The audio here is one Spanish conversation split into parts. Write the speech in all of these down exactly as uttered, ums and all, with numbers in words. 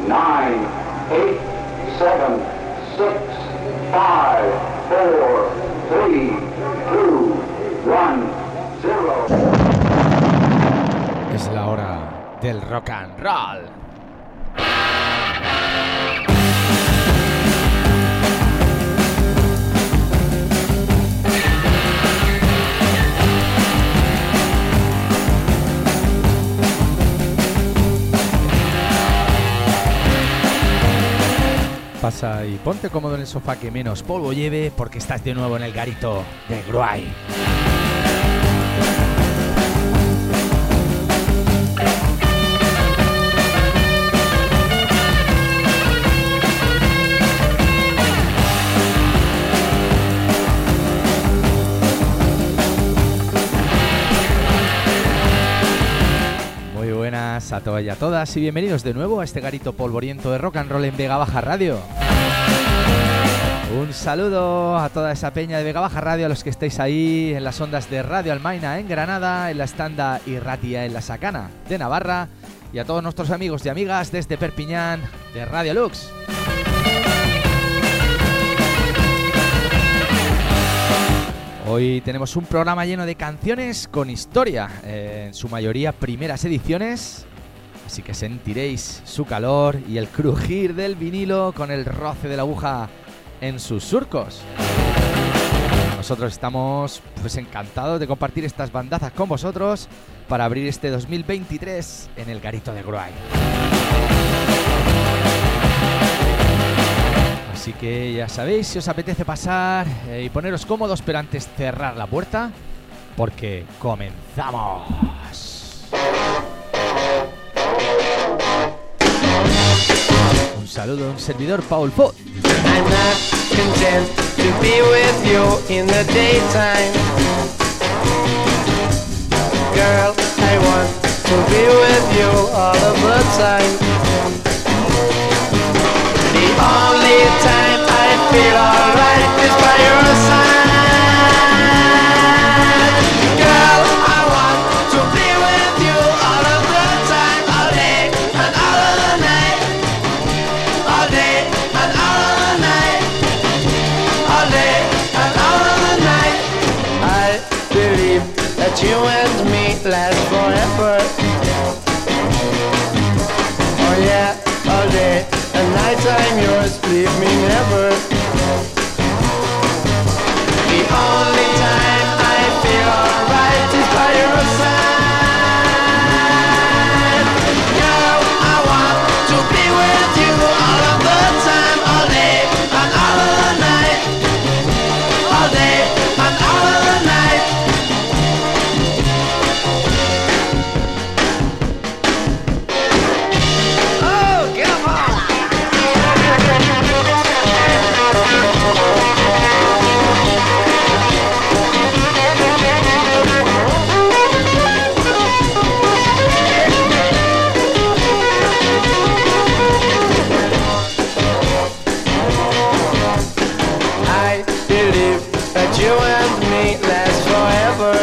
nine, eight, seven, six, five, four, three, two, one, zero. Es la hora del rock and roll. Pasa y ponte cómodo en el sofá que menos polvo lleve, porque estás de nuevo en el garito de Gruay. Muy buenas a todas y a todas y bienvenidos de nuevo a este garito polvoriento de rock and roll en Vega Baja Radio. Un saludo a toda esa peña de Vega Baja Radio, a los que estáis ahí en las ondas de Radio Almaina en Granada, en la Estanda y Ratia en la Sacana de Navarra, y a todos nuestros amigos y amigas desde Perpiñán de Radio Lux. Hoy tenemos un programa lleno de canciones con historia, eh, en su mayoría primeras ediciones, así que sentiréis su calor y el crujir del vinilo con el roce de la aguja en sus surcos. Nosotros estamos pues encantados de compartir estas bandazas con vosotros para abrir este dos mil veintitrés en el garito de Gruay. Así que ya sabéis, si os apetece pasar eh, y poneros cómodos, pero antes cerrar la puerta, porque comenzamos. Un saludo a un servidor, Paul Foot. I'm not content to be with you in the daytime. Girl, I want to be with you all of the time. The only time I feel alright is by your side. Girl, I want to be with you all of the time, all day and all of the night. All day and all of the night. All day and all of the night. I believe that you and me last forever. Oh yeah, all day and night I'm yours, leave me never. The only time I feel alright is by your side. Girl, I want to be with you all of the time, all day and all of the night. All day and all of the night. Oh, come on! I believe that you and me last forever.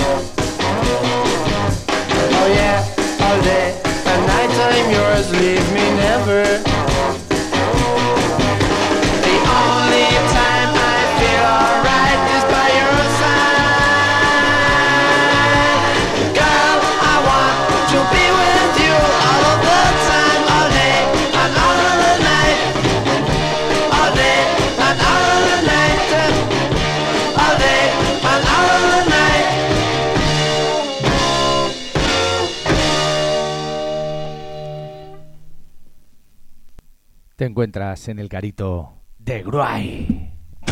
Oh yeah, all day and night I'm yours, leave me never. The only time I feel alright is by your side. Girl, I want to be with you all of the time, all day and all of the night. All day and all of the night. All day and all of the night. Te encuentras en el garito de Gruay.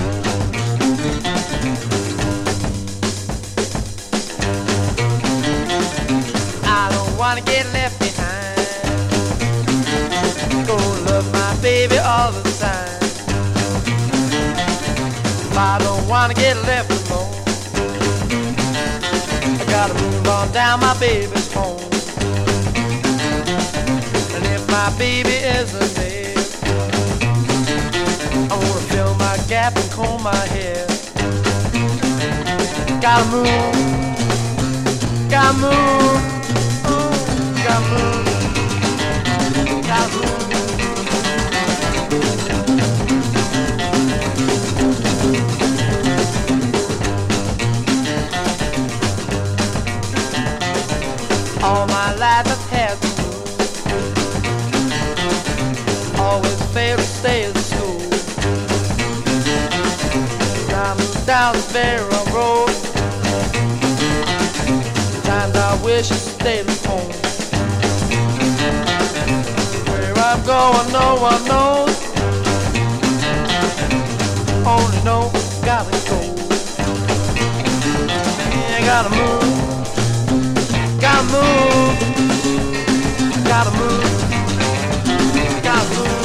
I don't wanna get left behind. Gonna love my baby all the time. I don't wanna get left alone. I gotta move on down, my baby's home. And if my baby isn't there, I wanna fill my gap and comb my hair. Gotta move, gotta move, oh, gotta move, gotta move. down the Barrow Road. Times I wish I stayed at home. Where I'm going, no one knows. Only know gotta go. Yeah, gotta move. Gotta move. Gotta move. Gotta move.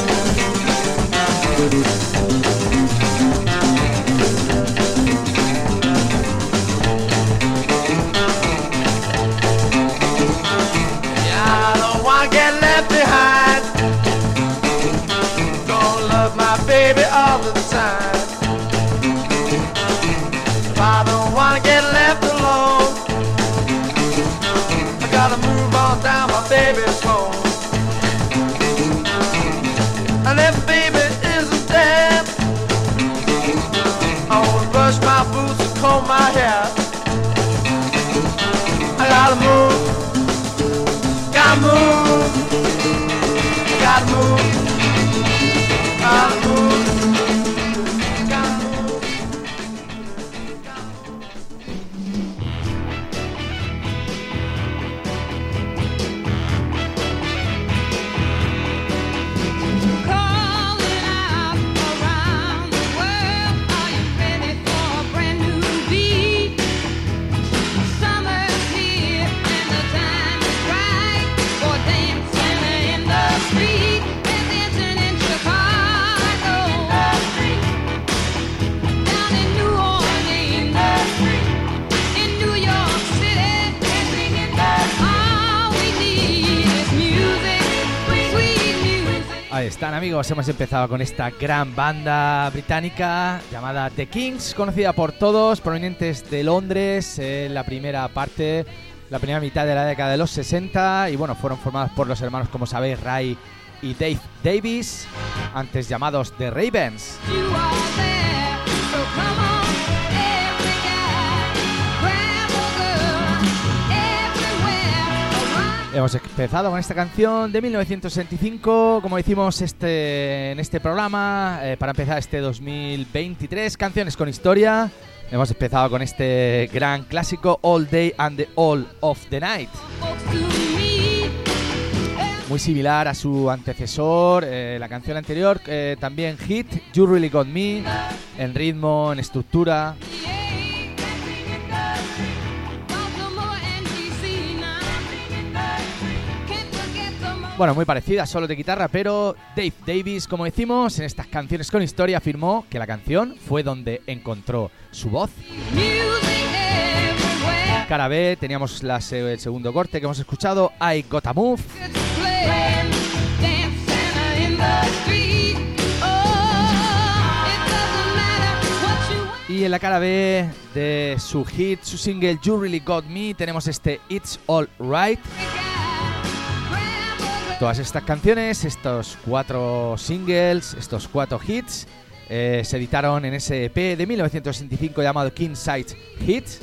Yeah, I don't wanna get left behind. Gonna love my baby all the time. I don't wanna get left alone. I gotta move on down my baby's home. And if baby isn't there, I wanna brush my boots and comb my hair. I gotta move, gotta move, gotta move, gotta move. Ahí están, amigos, hemos empezado con esta gran banda británica llamada The Kings, conocida por todos, provenientes de Londres en la primera parte, la primera mitad de la década de los sesenta, y bueno, fueron formados por los hermanos, como sabéis, Ray y Dave Davis, antes llamados The Ravens. Hemos empezado con esta canción de mil novecientos sesenta y cinco, como decimos este, en este programa, eh, para empezar este dos mil veintitrés, canciones con historia. Hemos empezado con este gran clásico, All Day and the All of the Night. Muy similar a su antecesor, eh, la canción anterior, eh, también hit, You Really Got Me, en ritmo, en estructura. Bueno, muy parecida, solo de guitarra, pero Dave Davis, como decimos, en estas canciones con historia afirmó que la canción fue donde encontró su voz. Cara B, teníamos la, el segundo corte que hemos escuchado, I Gotta Move. Y en la cara B de su hit, su single You Really Got Me, tenemos este It's All Right. Todas estas canciones, estos cuatro singles, estos cuatro hits, eh, se editaron en ese E P de mil novecientos sesenta y cinco llamado King Size Hits.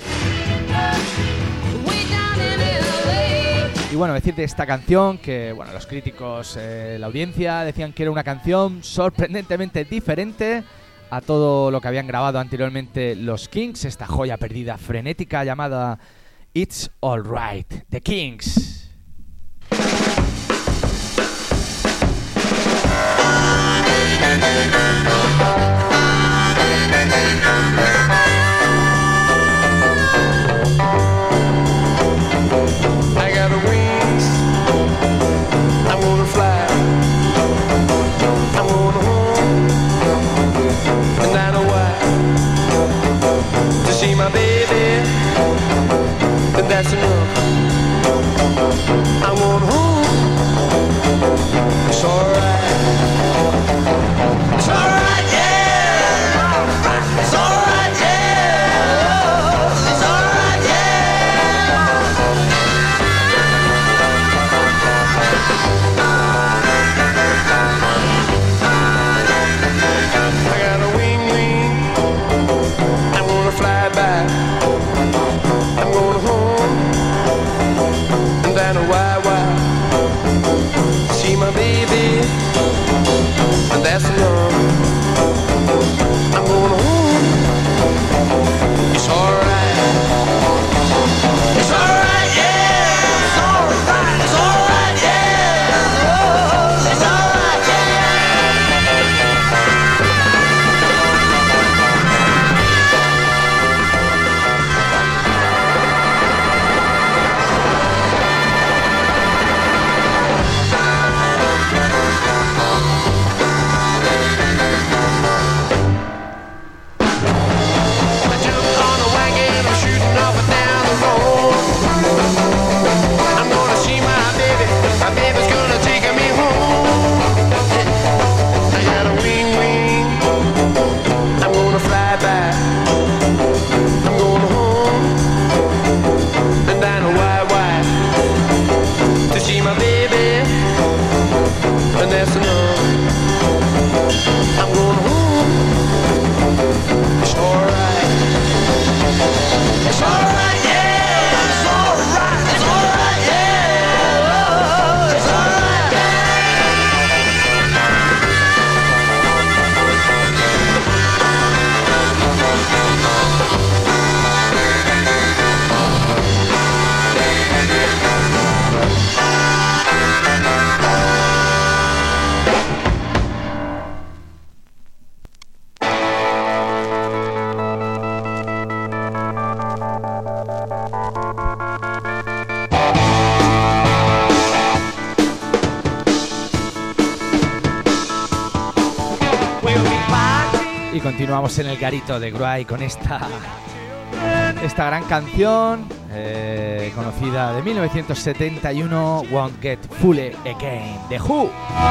Y bueno, decir de esta canción que bueno, los críticos, eh, la audiencia, decían que era una canción sorprendentemente diferente a todo lo que habían grabado anteriormente los Kings, esta joya perdida frenética llamada It's All Right, The Kings. I got wings, I'm gonna fly, I'm gonna home, and I know why, to see my baby, and that's enough, I'm going home, it's alright, it's alright, yeah, it's alright, yeah, it's alright, yeah. I got a wing, wing, I'm gonna fly back, I'm going home, Y continuamos en el garito de Gray con esta, esta gran canción eh, conocida de mil novecientos setenta y uno, Won't Get Fooled Again, The Who.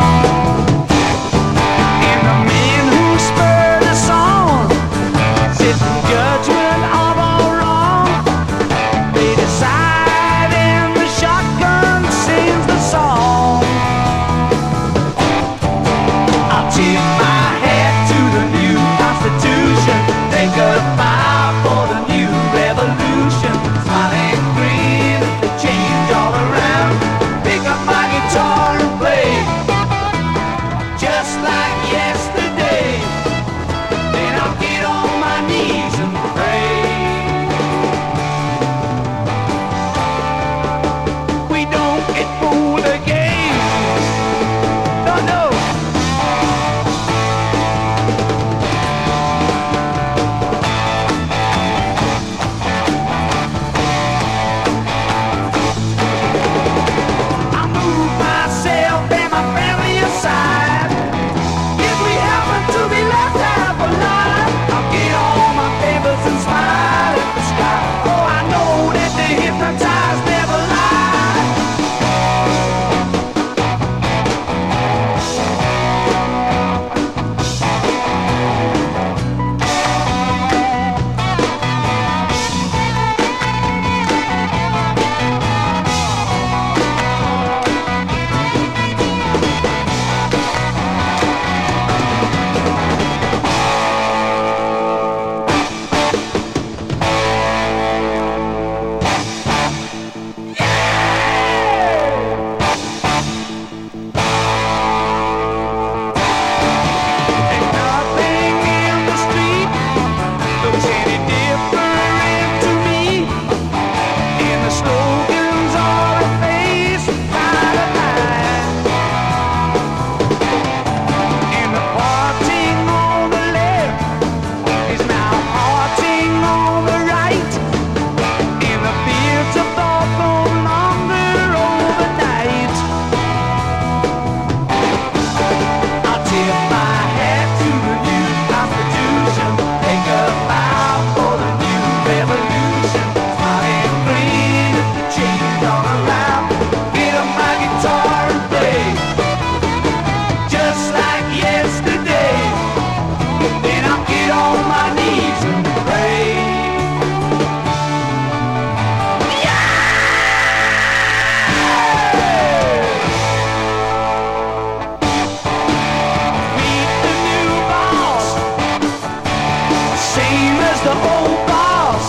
And the men who spurred us on sit in judgment of all wrong. They decide and the shotgun sings the song. I'll tip my hat to the new Constitution. Think goodbye for the new revolution. Smiling green, the change all around. Pick up my guitar and play just like yesterday. Then I'll get on my knees and pray. We don't get fooled again. No, no. I move myself and my family aside. If we happen to be left half alive, I'll get all my papers and smile at the sky. Oh, I know that the hypnotized never lie. And nothing in the street looks any different to me. And the slogans are effaced by the night. And the parting on the left is now parting on the right. And the fields of thought no longer overnight. I'll tip my hat to the new Constitution. Take a bow for the new revolution. Smiling green at the change all around. Get on my guitar and play just like yesterday. Then I'll get on my knees and pray. Meet the new boss, same as the old boss.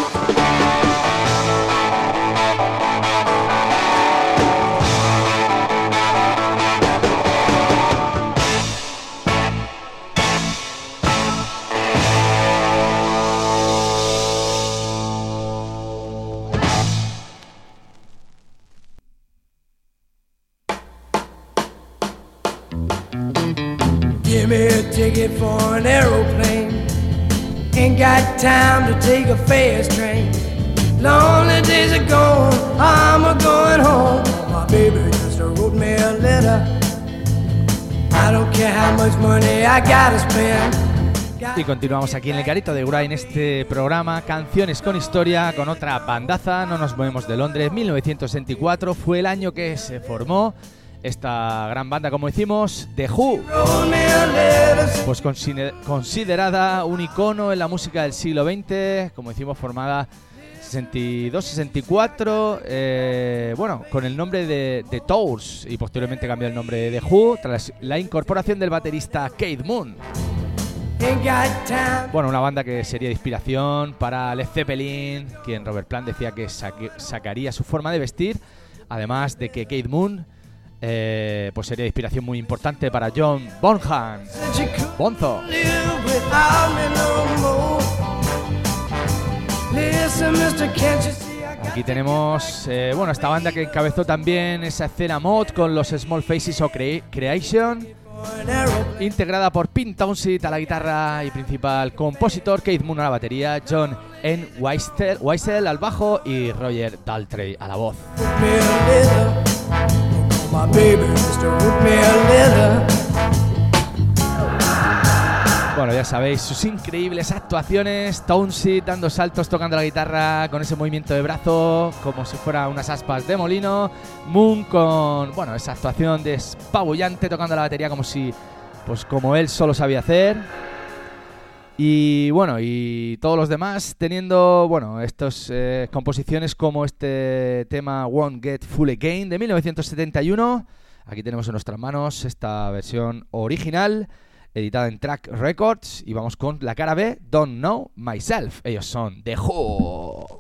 Give me a ticket for an aeroplane. Ain't got time to take a fast train. Lonely days are gone, I'm a going home. My baby just wrote me a letter. I don't care how much money I gotta spend. Y continuamos aquí en el garito de Gray en este programa Canciones con Historia con otra bandaza. No nos movemos de Londres. mil novecientos sesenta y cuatro fue el año que se formó esta gran banda, como decimos, The Who, pues consider- considerada un icono en la música del siglo veinte, como decimos, formada sesenta y dos sesenta y cuatro, eh, bueno, con el nombre de The Tours, y posteriormente cambió el nombre de The Who tras la incorporación del baterista Keith Moon. Bueno, una banda que sería de inspiración para Led Zeppelin, quien Robert Plant decía que saque- sacaría su forma de vestir, además de que Keith Moon eh, pues sería de inspiración muy importante para John Bonham, Bonzo. Aquí tenemos eh, bueno, esta banda que encabezó también esa escena mod con los Small Faces of Cre- Creation, integrada por Pete Townshend a la guitarra y principal compositor, Keith Moon a la batería, John N. Weissel, Weissel al bajo y Roger Daltrey a la voz. Bueno, Bueno, ya sabéis, sus increíbles actuaciones, Townshend dando saltos, tocando la guitarra con ese movimiento de brazo como si fuera unas aspas de molino, Moon con, bueno, esa actuación despabullante tocando la batería como si, pues como él solo sabía hacer. Y bueno, y todos los demás teniendo, bueno, estas eh, composiciones como este tema Won't Get Full Again de mil novecientos setenta y uno. Aquí tenemos en nuestras manos esta versión original, editada en Track Records, y vamos con la cara B, Don't Know Myself. Ellos son The Who.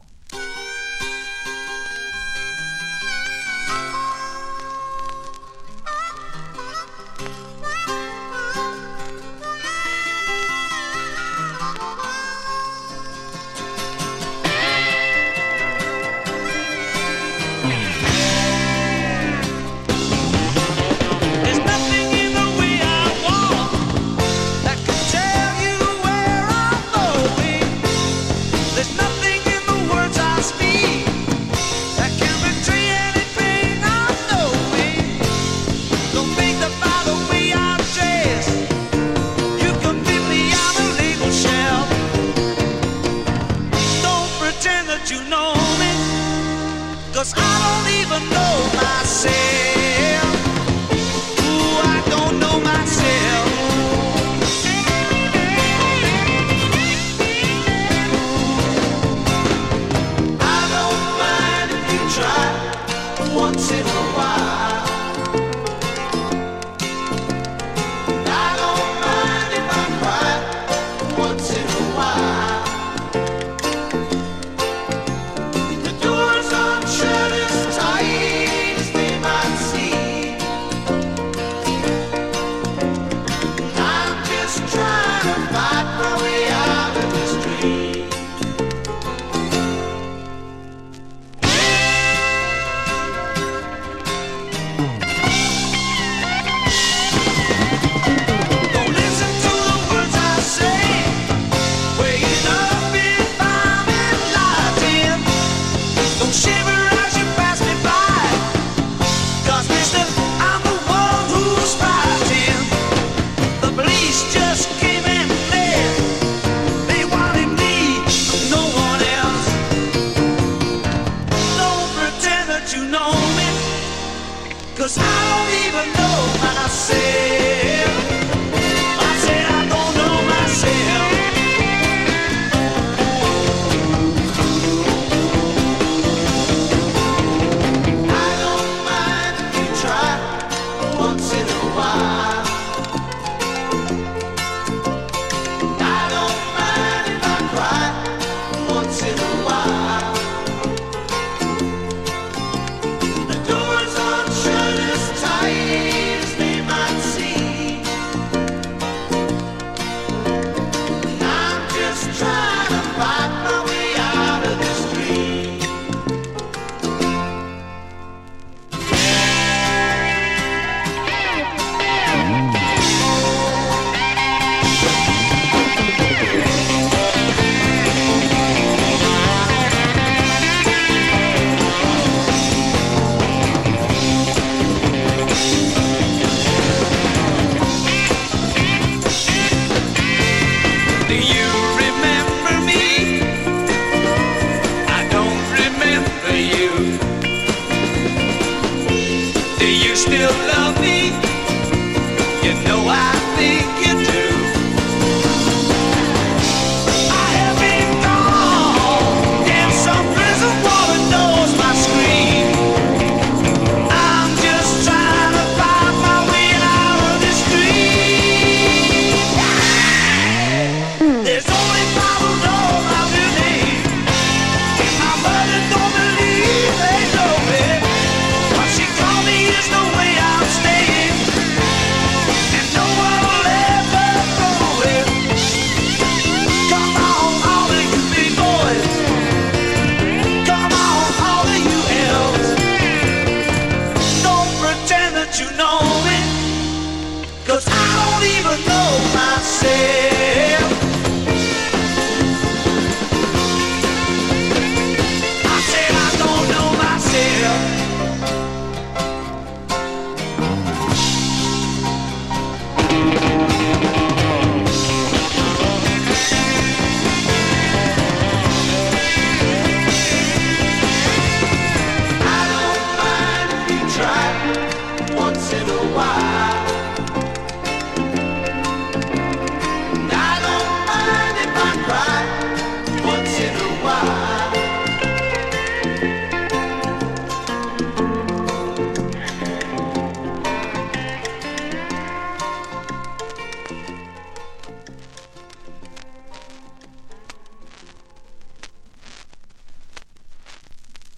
Is the way I'm staying, and no one will ever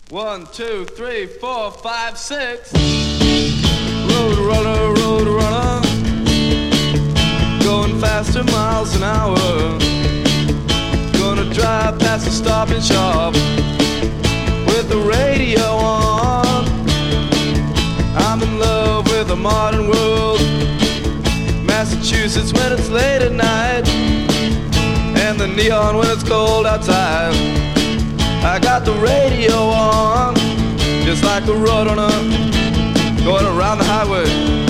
One, two, three, four, five, six. Road runner, road runner, going faster miles an hour. Gonna drive past the Stop and Shop with the radio on. I'm in love with the modern world, Massachusetts when it's late at night, and the neon when it's cold outside. I got the radio on, just like a road runner, going around the highway.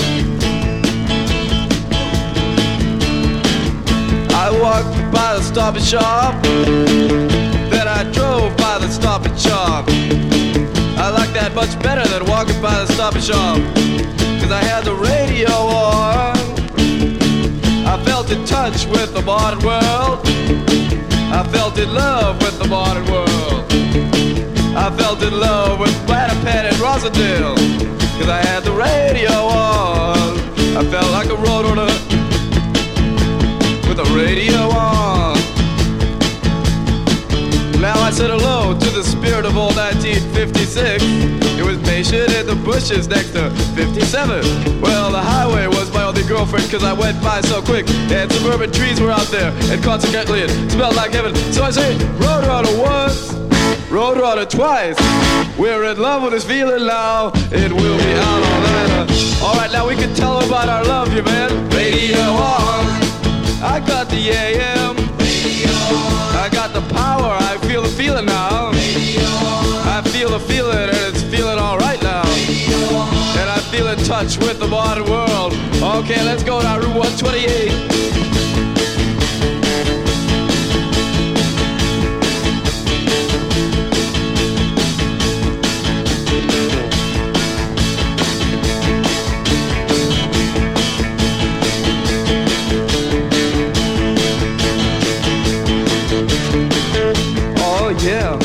I walked by the Stop and Shop, then I drove by the Stop and Shop. I like that much better than walking by the Stop and Shop, cause I had the radio on. I felt in touch with the modern world, I felt in love with the modern world. I felt in love with Platypet and Rosedale, cause I had the radio on. I felt like a road runner with the radio on. Now I said hello to the spirit of old nineteen fifty-six. It was patient in the bushes next to fifty-seven. Well, the highway was my only girlfriend, cause I went by so quick, and suburban trees were out there, and consequently it smelled like heaven. So I say, road runner once, road runner twice. We're in love with this feeling now, it will be out all night. Alright, now we can tell about our love, you man. Radio on, I got the A M. Radio on, I got the power, I feel the feeling now. Radio on, I feel the feeling and it's feeling alright now. Radio on, and I feel in touch with the modern world. Okay, let's go down Route one twenty-eight. Yeah.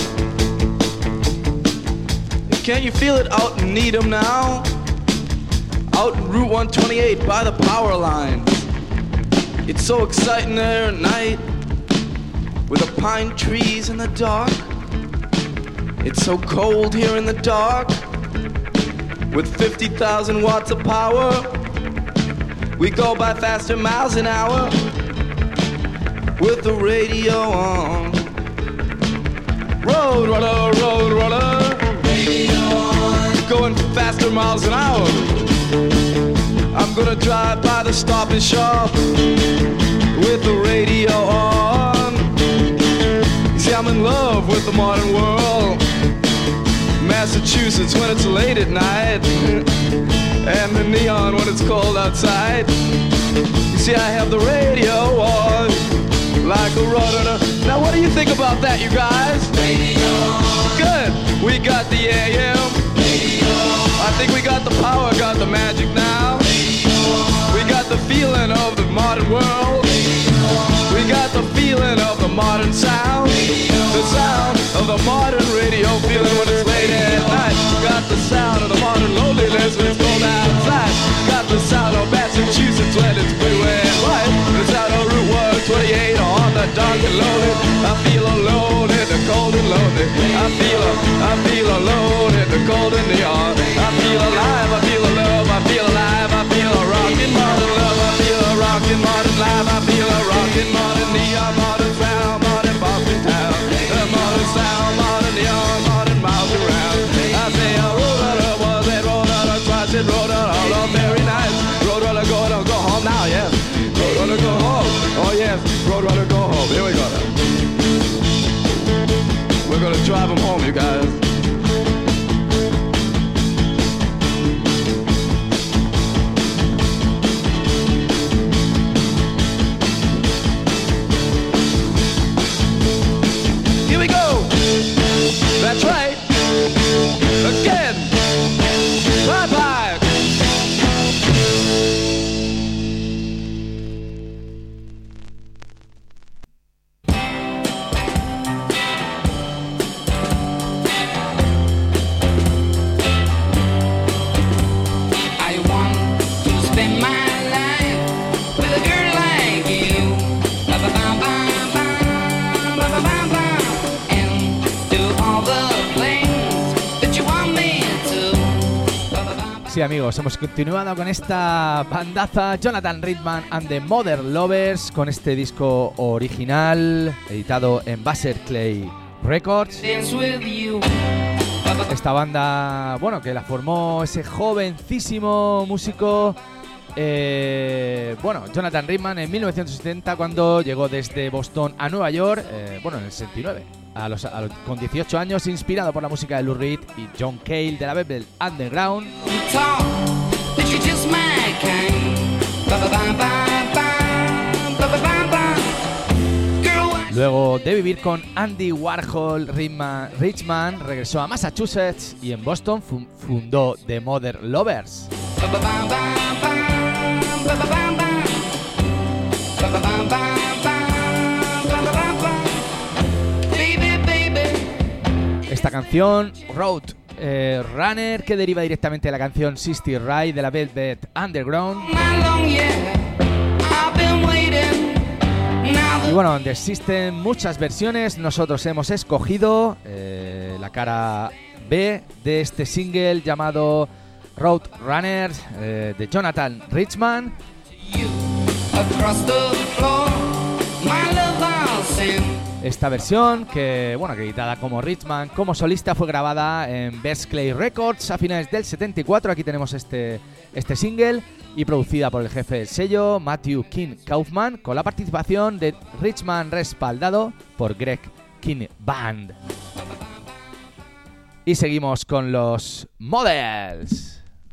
Can you feel it out in Needham now? Out in Route one twenty-eight by the power line. It's so exciting there at night, with the pine trees in the dark. It's so cold here in the dark, with fifty thousand watts of power. We go by faster miles an hour, with the radio on. Road runner, road runner, radio on, going faster miles an hour. I'm gonna drive by the Stop and Shop with the radio on. You see, I'm in love with the modern world, Massachusetts when it's late at night, and the neon when it's cold outside. You see, I have the radio on, like a road runner. Now what do you think about that, you guys? Radio. Good. We got the A M. Radio. I think we got the power, got the magic now. Radio. We got the feeling of the modern world. Radio. We got the feeling of the modern sound. Radio. The sound of the modern radio, feeling when it's late at night. Got the sound of the modern loneliness when it's cold outside. Got the sound of Massachusetts when it's blue and white. The sound of Route one twenty-eight on the dark and lonely. I feel alone in the cold and lonely. I feel, I feel alone in the cold and neon. I feel alive, I feel a love, I feel alive, I feel a rockin' modern love, I feel a rockin' modern life, I feel a rockin' modern neon, modern sound, modern Boston town. The modern sound, modern neon, modern miles around. I say a road runner was it, road runner twice, it road runner all on very nice. Road runner go, go home now, yes. Road runner go home, oh yes, road runner go home, here we go now. We're gonna drive him home, you guys. Sí, amigos, hemos continuado con esta bandaza Jonathan Ritman and the Mother Lovers con este disco original editado en Vassar Clay Records. Esta banda, bueno, que la formó ese jovencísimo músico, eh, bueno, Jonathan Ritman en mil novecientos setenta, cuando llegó desde Boston a Nueva York, eh, bueno, en el sesenta y nueve. A los, a los, con dieciocho años, inspirado por la música de Lou Reed y John Cale de la Velvet Underground. Luego de vivir con Andy Warhol, Ritman, Richman regresó a Massachusetts y en Boston fu- fundó The Mother Lovers. Esta canción, Road eh, Runner, que deriva directamente de la canción Sister Ride de la Velvet Underground. Y bueno, donde existen muchas versiones, nosotros hemos escogido eh, la cara B de este single llamado Road Runner eh, de Jonathan Ritman. Esta versión, que bueno, que editada como Ritman como solista, fue grabada en Best Clay Records a finales del setenta y cuatro. Aquí tenemos este, este single, y producida por el jefe del sello, Matthew King Kaufman, con la participación de Ritman respaldado por Greg King Band. Y seguimos con los Models.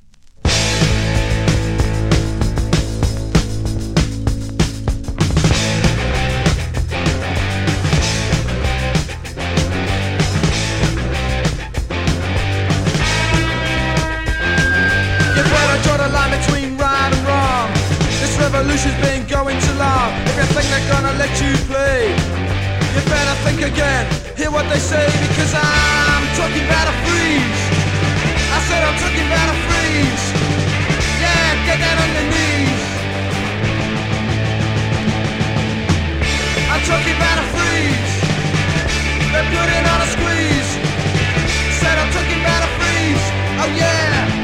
Revolution's been going too long. If you think they're gonna let you play, you better think again. Hear what they say, because I'm talking about a freeze. I said I'm talking about a freeze. Yeah, get down on your knees. I'm talking about a freeze. They're putting on a squeeze. Said I'm talking about a freeze. Oh yeah.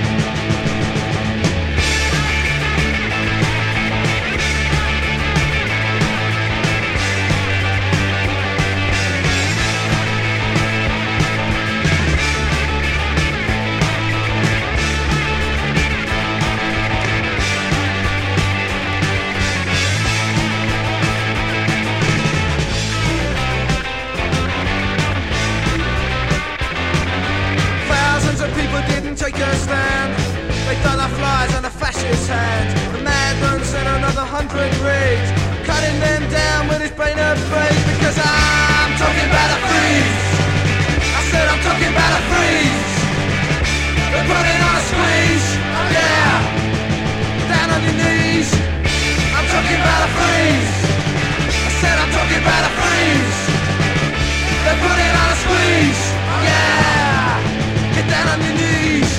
Take a stand. They done the flies on the fascist hand. The madman sent another hundred raids, cutting them down with his brain of blades. Because I'm talking about a freeze. I said I'm talking about a freeze. They're putting on a squeeze. Oh yeah. Down on your knees. I'm talking about a freeze. I said I'm talking about a freeze. They're putting on a squeeze. Oh yeah. Get down on your knees.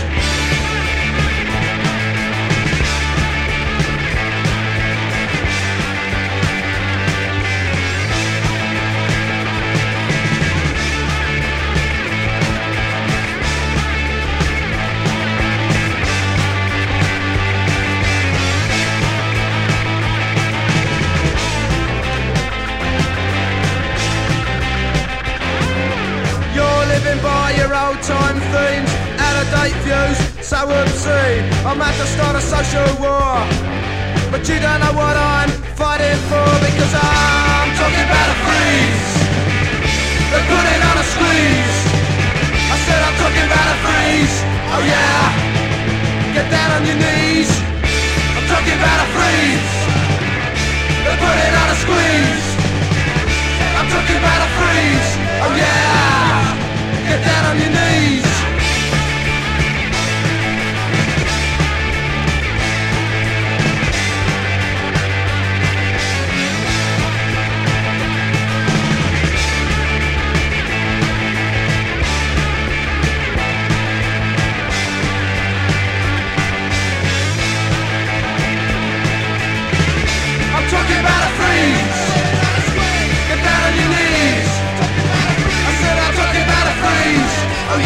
By your old time themes, out of date views, so obscene. I'm at to start a social war, but you don't know what I'm fighting for. Because I'm talking about a freeze. They're putting on a squeeze. I said I'm talking about a freeze. Oh yeah, get down on your knees. I'm talking about a freeze. They're putting on a squeeze. I'm talking about a freeze. Oh yeah. Get down on your knees. I'm talking about a freeze. Get down on your knees. I said I'm talking about a freeze. Oh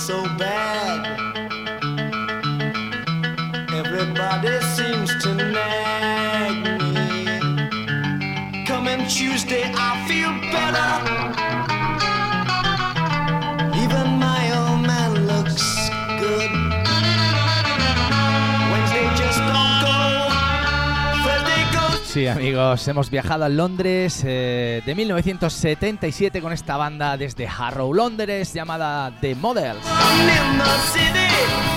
so bad. Everybody seems to nag me. Coming Tuesday, I feel better. Even my old man looks good. Wednesday just don't go. Thursday goes. Sí, amigos, hemos viajado a Londres eh, de mil novecientos setenta y siete con esta banda desde Harrow, Londres, llamada The Models. I'm in the city.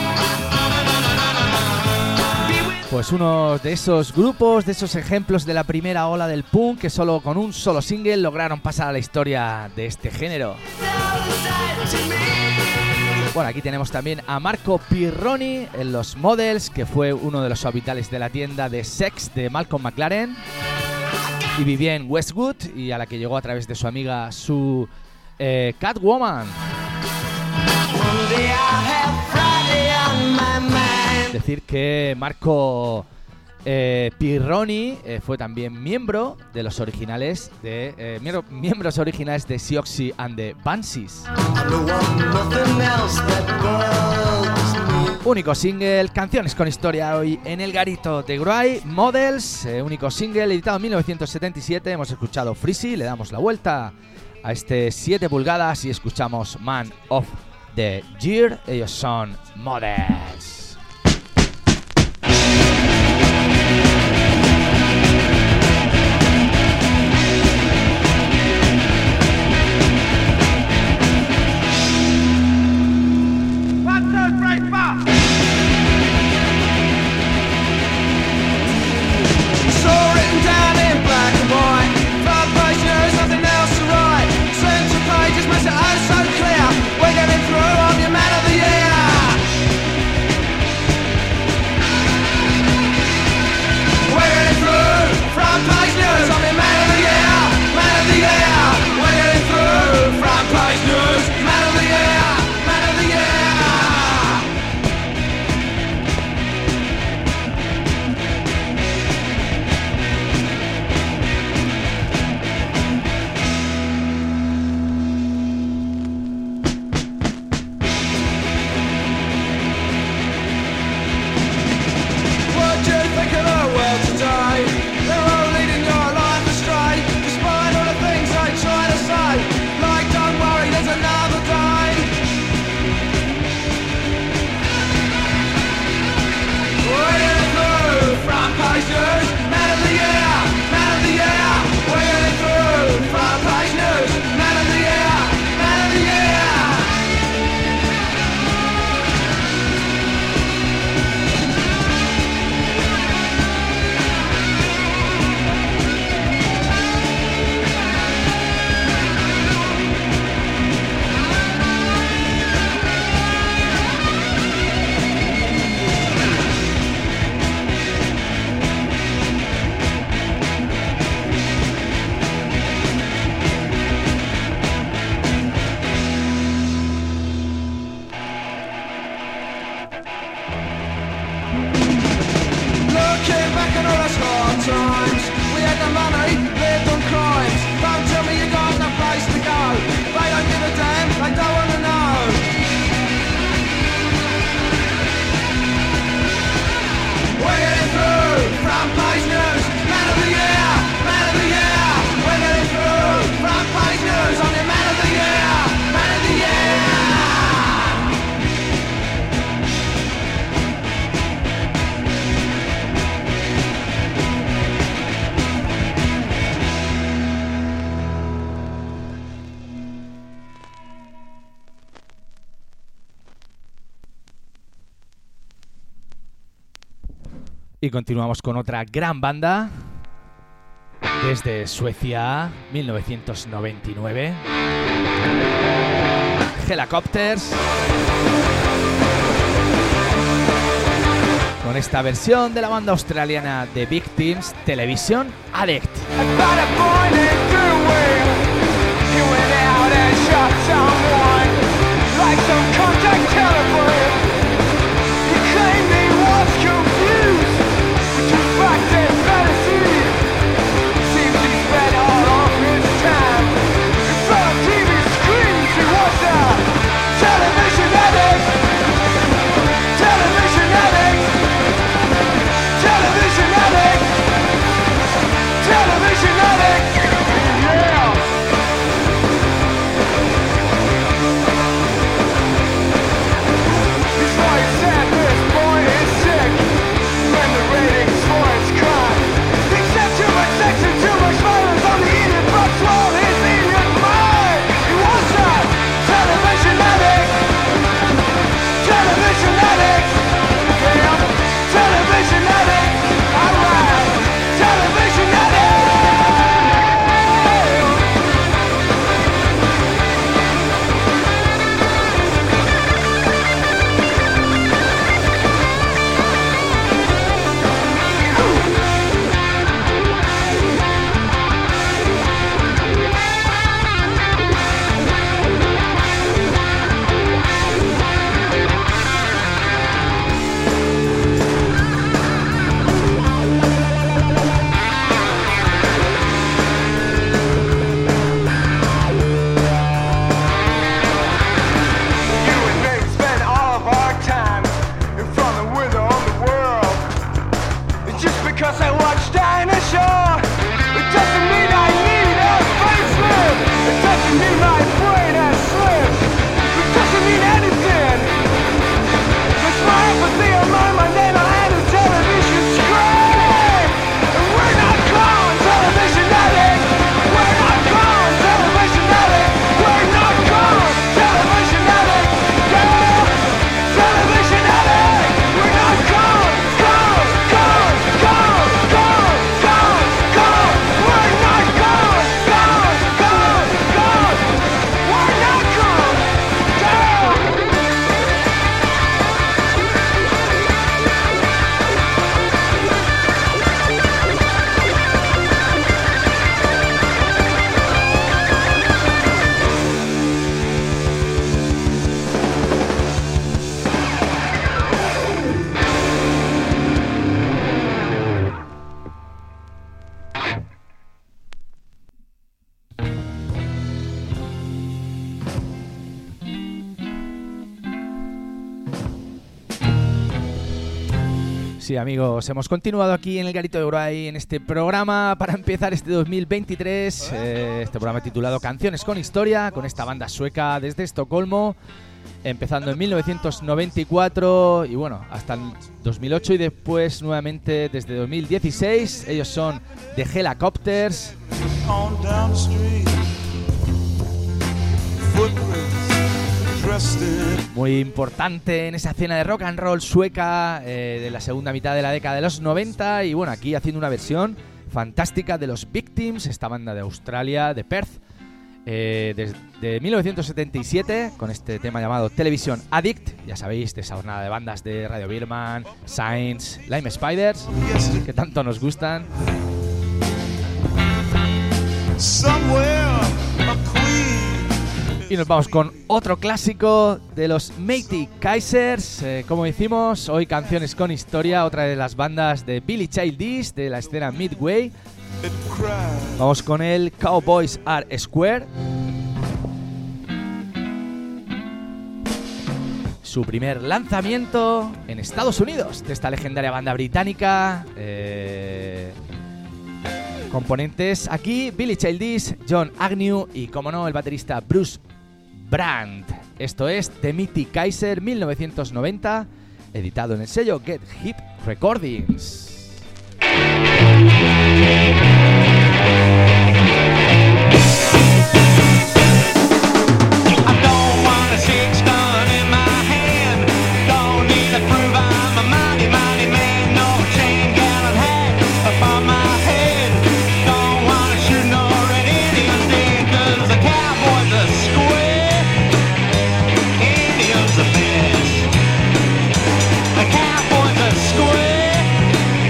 Pues uno de esos grupos, de esos ejemplos de la primera ola del punk que solo con un solo single lograron pasar a la historia de este género. Bueno, aquí tenemos también a Marco Pirroni en los Models, que fue uno de los habitales de la tienda de Sex de Malcolm McLaren y vivía en Westwood, y a la que llegó a través de su amiga su eh, Catwoman. Decir que Marco eh, Pirroni eh, fue también miembro de los originales de eh, miembro, miembros originales de Siouxsie and the Banshees. Único single, canciones con historia hoy en el garito de Gruay, Models, eh, único single editado en mil novecientos setenta y siete. Hemos escuchado Freezy, le damos la vuelta a este siete pulgadas y escuchamos Man of the Year. Ellos son Models. Y continuamos con otra gran banda desde Suecia, mil novecientos noventa y nueve. Helicopters. Con esta versión de la banda australiana The Victims, Television Addict. Television edit. television addict. Yeah. That's why he said this boy is sick. When the ratings for its crime. Except too much sex and too much violence on the Eden bus while his Eden mind. He was a television addict. Television addict. Yeah. Television addict. Alright. Television addict. You and me spend all of our time in front of the window of the world. And just because I watch Dinosaur, it doesn't mean I need a facelift. It doesn't mean my brain has slipped. It doesn't mean anything. Cause my empathy on my Mandela and a television screen. And we're not clown television addict. We're not clown television addict. We're not clown television addict. Yeah, television addict. We're not clown, clown, clown, clown, clown, clown, clown. We're not clown, clown, clown, clown. We're not clown. Yeah. Sí, amigos, hemos continuado aquí en el Garito de Uruguay en este programa para empezar este dos mil veintitrés, eh, este programa titulado Canciones con Historia, con esta banda sueca desde Estocolmo, empezando en mil novecientos noventa y cuatro y bueno, hasta el dos mil ocho y después nuevamente desde dos mil dieciséis. Ellos son The Helicopters. On down the street, footprints dressed in Muy importante en esa escena de rock and roll sueca eh, de la segunda mitad de la década de los noventa. Y bueno, aquí haciendo una versión fantástica de los Victims, esta banda de Australia, de Perth, eh, desde mil novecientos setenta y siete, con este tema llamado Television Addict. Ya sabéis, de esa jornada de bandas de Radio Birman, Science, Lime Spiders, que tanto nos gustan. somewhere a queen. Y nos vamos con otro clásico de los Mighty Kaisers. Eh, como decimos, hoy Canciones con Historia, otra de las bandas de Billy Childish de la escena Midway. It cried. Vamos con el Cowboys Are Square. Su primer lanzamiento en Estados Unidos de esta legendaria banda británica. Eh, componentes aquí: Billy Childish, John Agnew y, como no, el baterista Bruce Brand. Esto es The Mighty Kaiser mil novecientos noventa, editado en el sello Get Hip Recordings. Square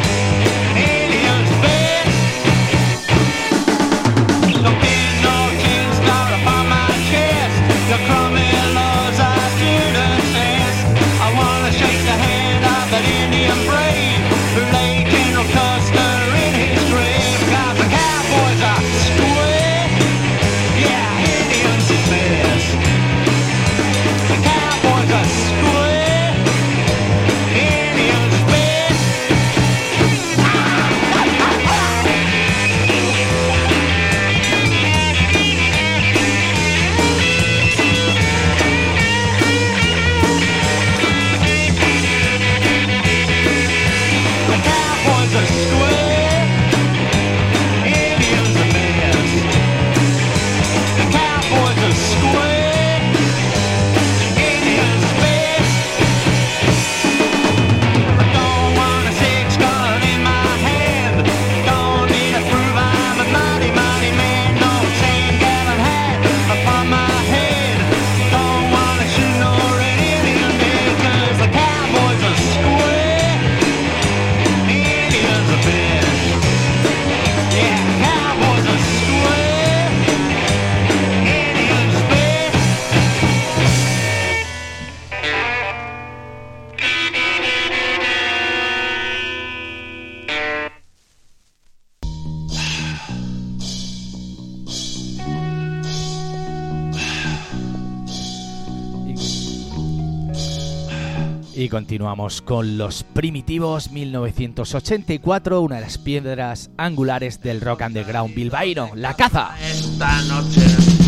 Y continuamos con Los Primitivos, mil novecientos ochenta y cuatro, una de las piedras angulares del rock underground bilbaíno, La Caza. Esta noche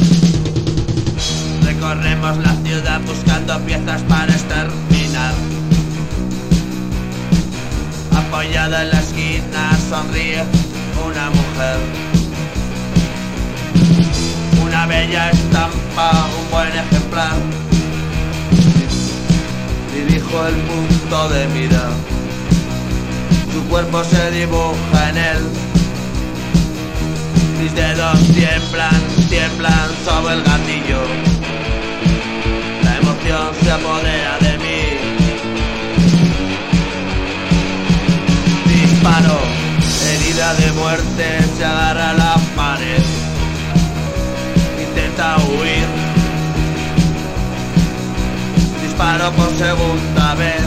recorremos la ciudad buscando piezas para exterminar. Apoyada en la esquina sonríe una mujer. Una bella estampa, un buen ejemplar. Dirijo el punto de mira. Tu cuerpo se dibuja en él. Mis dedos tiemblan, tiemblan sobre el gatillo. La emoción se apodera de mí. Disparo, herida de muerte, se agarra a la pared. Intenta huir. Disparo por segunda vez.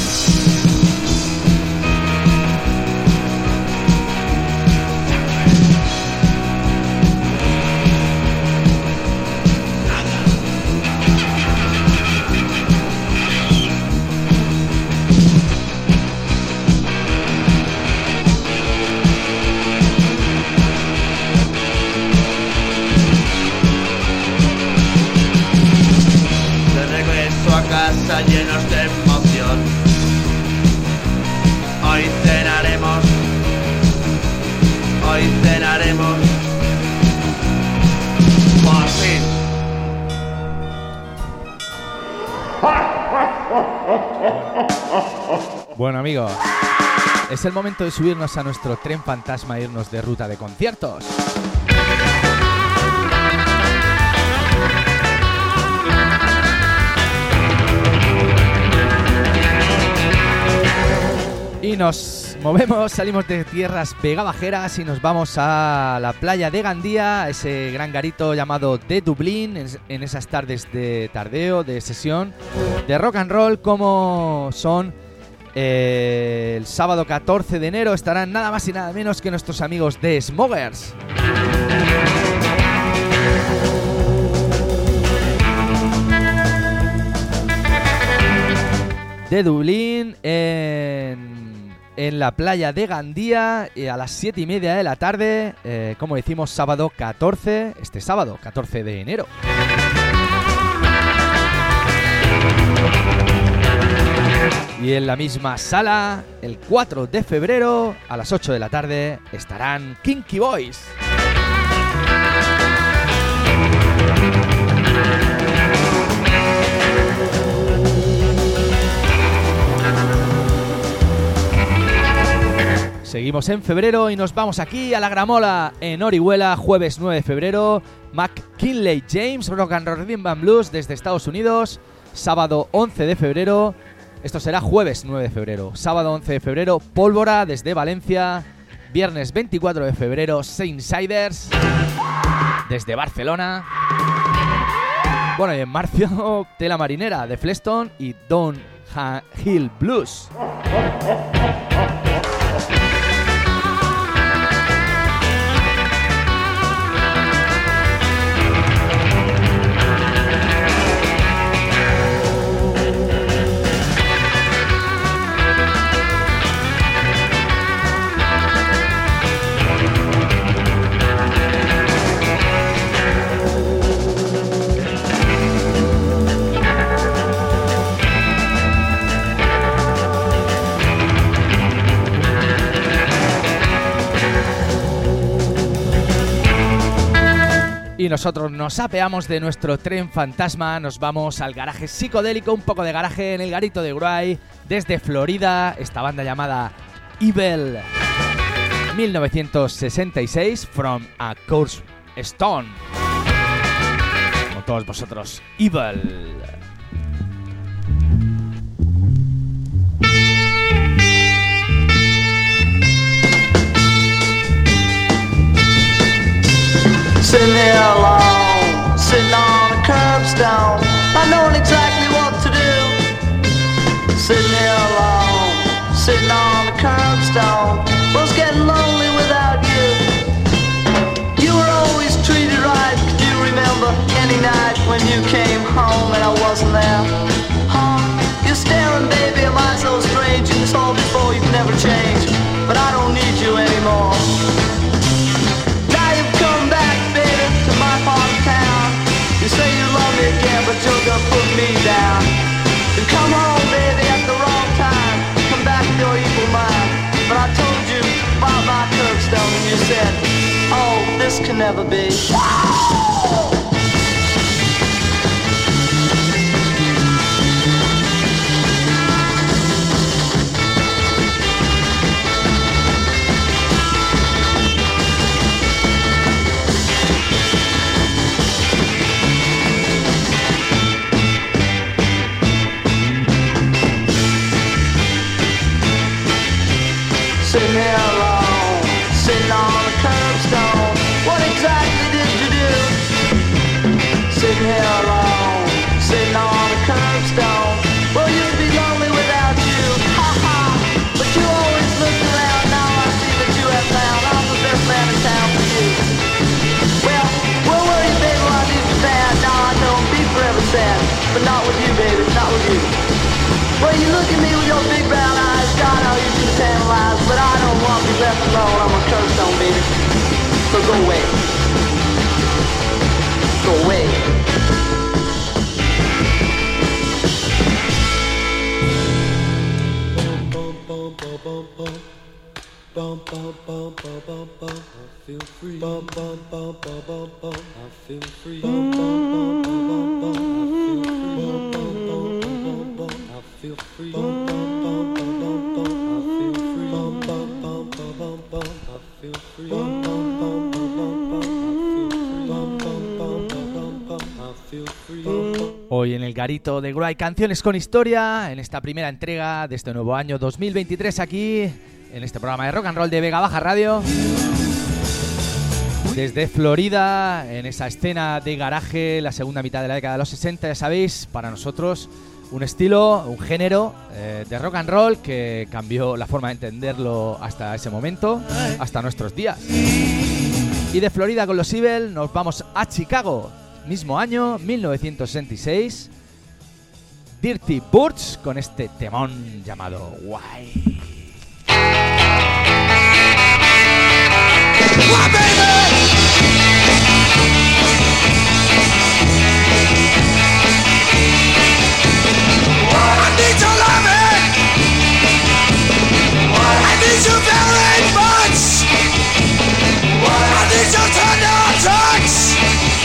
Casa llenos de emoción. Hoy cenaremos, hoy cenaremos, por fin. Bueno, amigos, es el momento de subirnos a nuestro tren fantasma e irnos de ruta de conciertos. Y nos movemos, salimos de tierras pegabajeras y nos vamos a la playa de Gandía, ese gran garito llamado de Dublín, en, en esas tardes de tardeo, de sesión, de rock and roll, como son eh, el sábado catorce de enero. Estarán nada más y nada menos que nuestros amigos de Smokers. De Dublín, en... en la playa de Gandía, eh, a las siete y media de la tarde, eh, como decimos, sábado catorce, este sábado catorce de enero. Y en la misma sala, el cuatro de febrero, a las ocho de la tarde, estarán Kinky Boys. Seguimos en febrero y nos vamos aquí a La Gramola, en Orihuela, jueves nueve de febrero. McKinley James, Rock and Roll Rhythm and Blues desde Estados Unidos. Sábado once de febrero. Esto será jueves nueve de febrero. Sábado once de febrero, Pólvora desde Valencia. Viernes veinticuatro de febrero, Saintsiders desde Barcelona. Bueno, y en marzo, Tela Marinera de Fleston y Don Hill Blues. Y nosotros nos apeamos de nuestro tren fantasma, nos vamos al garaje psicodélico, un poco de garaje en el garito de Uruguay, desde Florida, esta banda llamada Evil, mil novecientos sesenta y seis, From a Cursed Stone. Como todos vosotros, Evil. Sitting here alone, sitting on a curbstone, not knowing exactly what to do. Sitting here alone, sitting on a curbstone, was getting lonely without you. You were always treated right, could you remember any night when you came home and I wasn't there? Huh? You're staring, baby. baby, am I so strange? You told before you've never changed, but I don't need you anymore. Now you've come back, baby, to my part of town. You say you love me again, but you're gonna put me down. You come home, baby, at the wrong time. Come back with your evil mind. But I told you about my curbstone, and you said, oh, this can never be. Sitting here alone, sitting on the curbstone. What exactly did you do? Sitting here alone, sitting on the curbstone. Well, you'd be lonely without you, ha ha. But you always look around, now I see that you have found I'm the best man in town for you. Well, where were you, baby, while these were bad? Now I know be forever sad, but not with you, baby, not with you. Well, you look at me with your big brown eyes, God, how you can tantalize, but I don't want to be left alone, I'm a curbstone, baby. So go away. Go away. Bum bum bum bum bum bum, I feel free. Bum bum bum bum bum bum, I feel free. Bum bum bum bum bum bum, I feel free. Bum bum bum bum bum, I feel free. Bum bum bum bum bum, I feel free. Bum bum bum bum bum, I feel free. Bum bum bum bum bum, I feel free. Hoy en el garito de Gruay, Canciones con Historia, en esta primera entrega de este nuevo año dos mil veintitrés aquí, en este programa de rock and roll de Vega Baja Radio. Desde Florida, en esa escena de garaje, la segunda mitad de la década de los sesenta, ya sabéis, para nosotros un estilo, un género eh, de rock and roll que cambió la forma de entenderlo hasta ese momento, hasta nuestros días. Y de Florida con los Evil nos vamos a Chicago, mismo año, mil novecientos sesenta y seis, Dirty Birds con este temón llamado Why. Why, baby? I need your loving. I need you very much. I need your tender touch.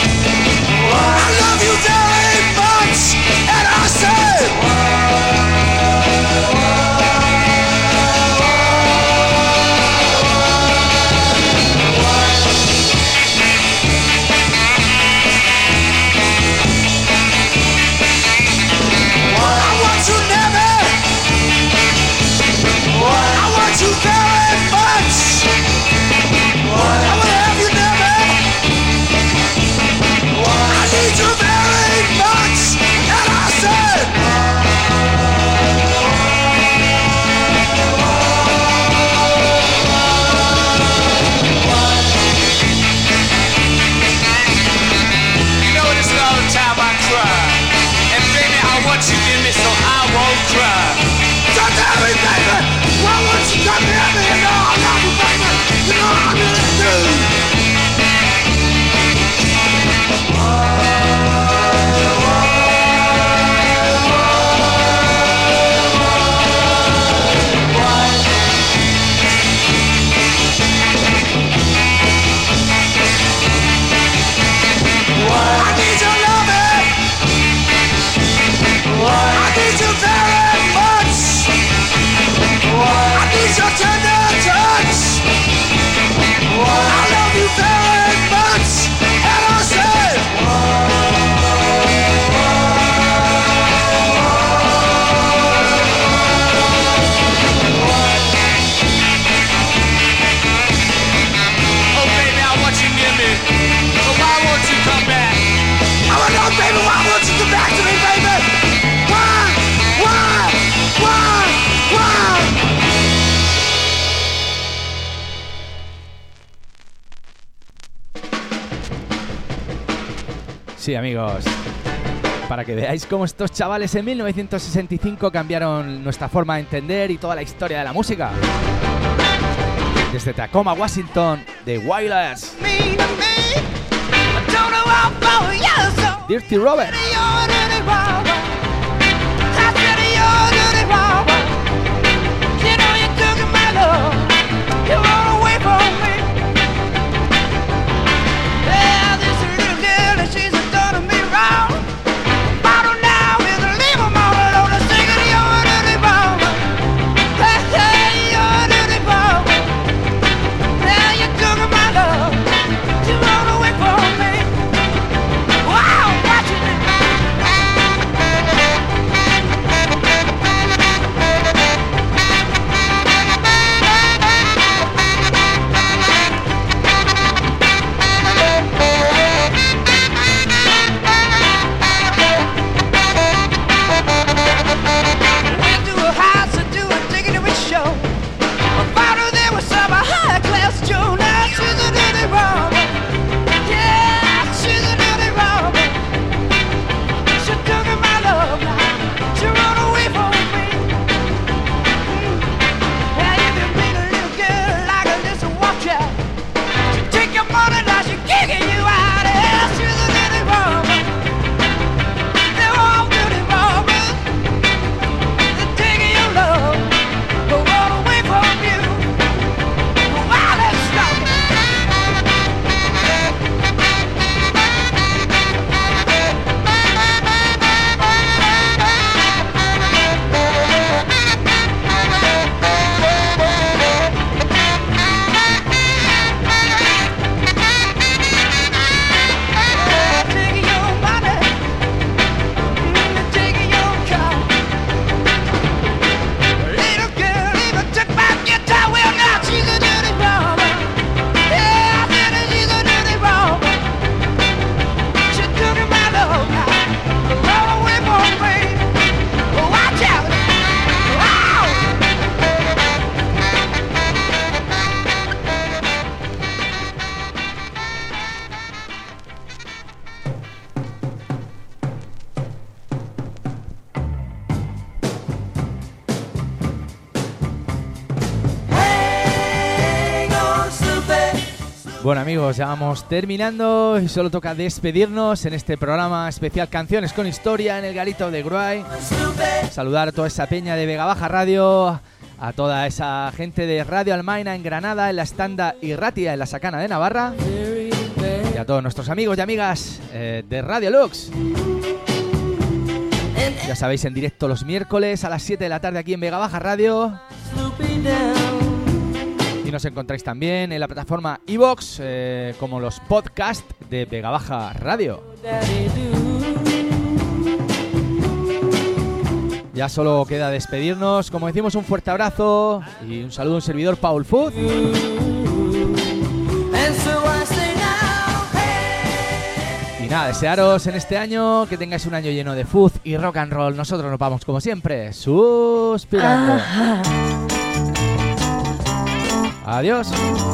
I love you very much. And I say, Sí, amigos. para que veáis cómo estos chavales en mil novecientos sesenta y cinco cambiaron nuestra forma de entender y toda la historia de la música. Desde Tacoma, Washington, The Wailers. Dirty Robert. Bueno amigos, ya vamos terminando y solo toca despedirnos en este programa especial Canciones con Historia en el Garito de Gruay. Saludar a toda esa peña de Vega Baja Radio, a toda esa gente de Radio Almaina en Granada, en la Estanda y Ratia en la Sacana de Navarra, y a todos nuestros amigos y amigas eh, de Radio Lux. Ya sabéis, en directo los miércoles a las siete de la tarde aquí en Vega Baja Radio. Y nos encontráis también en la plataforma iVoox, eh, como los podcasts de Vega Baja Radio. Ya solo queda despedirnos. Como decimos, un fuerte abrazo y un saludo a un servidor, Paul Food. Y nada, desearos en este año que tengáis un año lleno de fuzz y rock and roll. Nosotros nos vamos, como siempre, suspirando. Ajá. Adiós.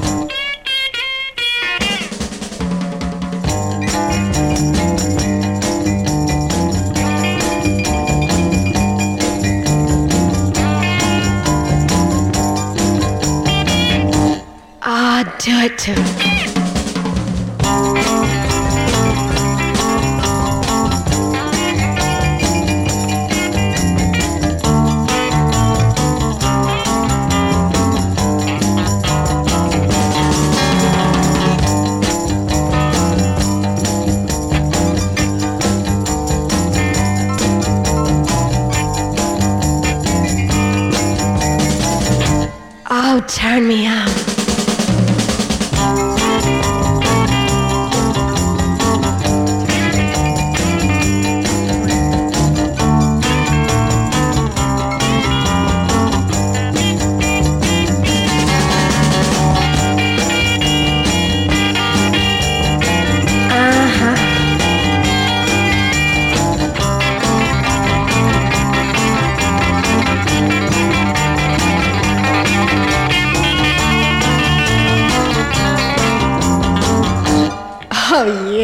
Ah, do it to me. Oh, turn me out. Oh, yeah.